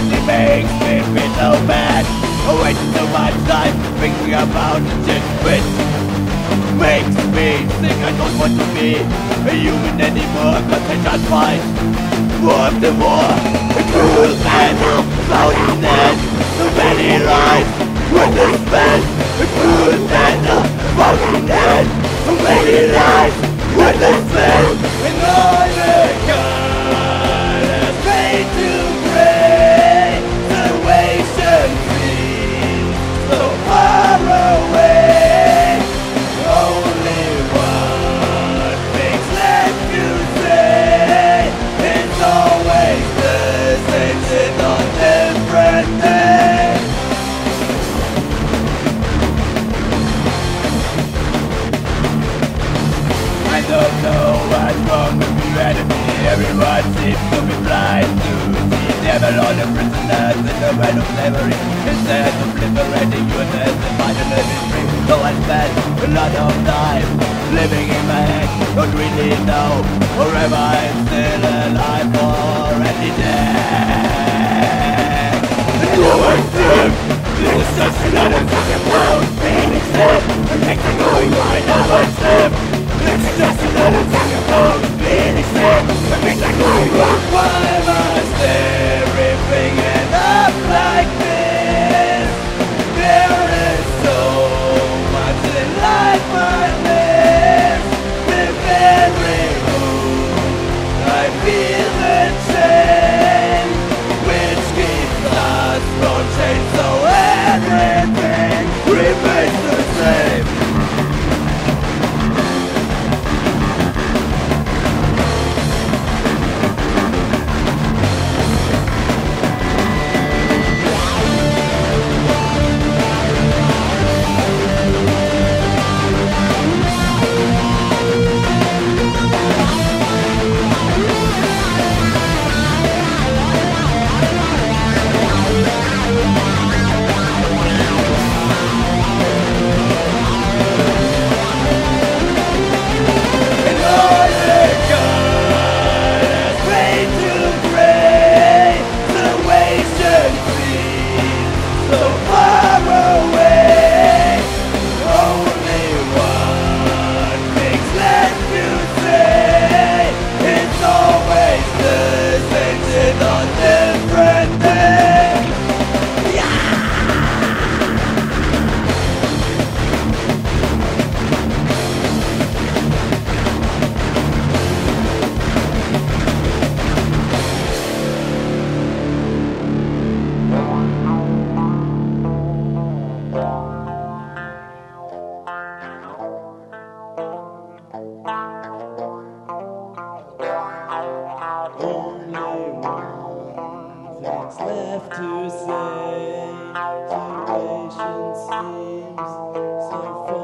Reality makes me feel so bad. I wasted so much time thinking about this which makes me think I don't want to be a human anymore, cause I can't fight more of the war. The cruel and cloudiness, so many lies with the spend. The cruel and cloudiness, so many lies with the spend. And all the God has made to pray. Salvation seems so far away. Only one thing's left to say. It's always the same shit on different days. I don't know what's wrong with humanity. Everyone seems to be blind to see devil on the prisoners in the way of slavery. Instead of liberating humans and finding living free. So I spend a lot of time living in my head. Don't really know wherever I'm still alive or already dead. And no one seems this is just another fucking world being accepted. It makes me going I never slip. It's just another fucking world being accepted. It makes me going why must everything end up like this? There is so much in life I live. With every move I feel the change, which keeps us from change. So everything remains the same. Things left to say. Duration seems so far.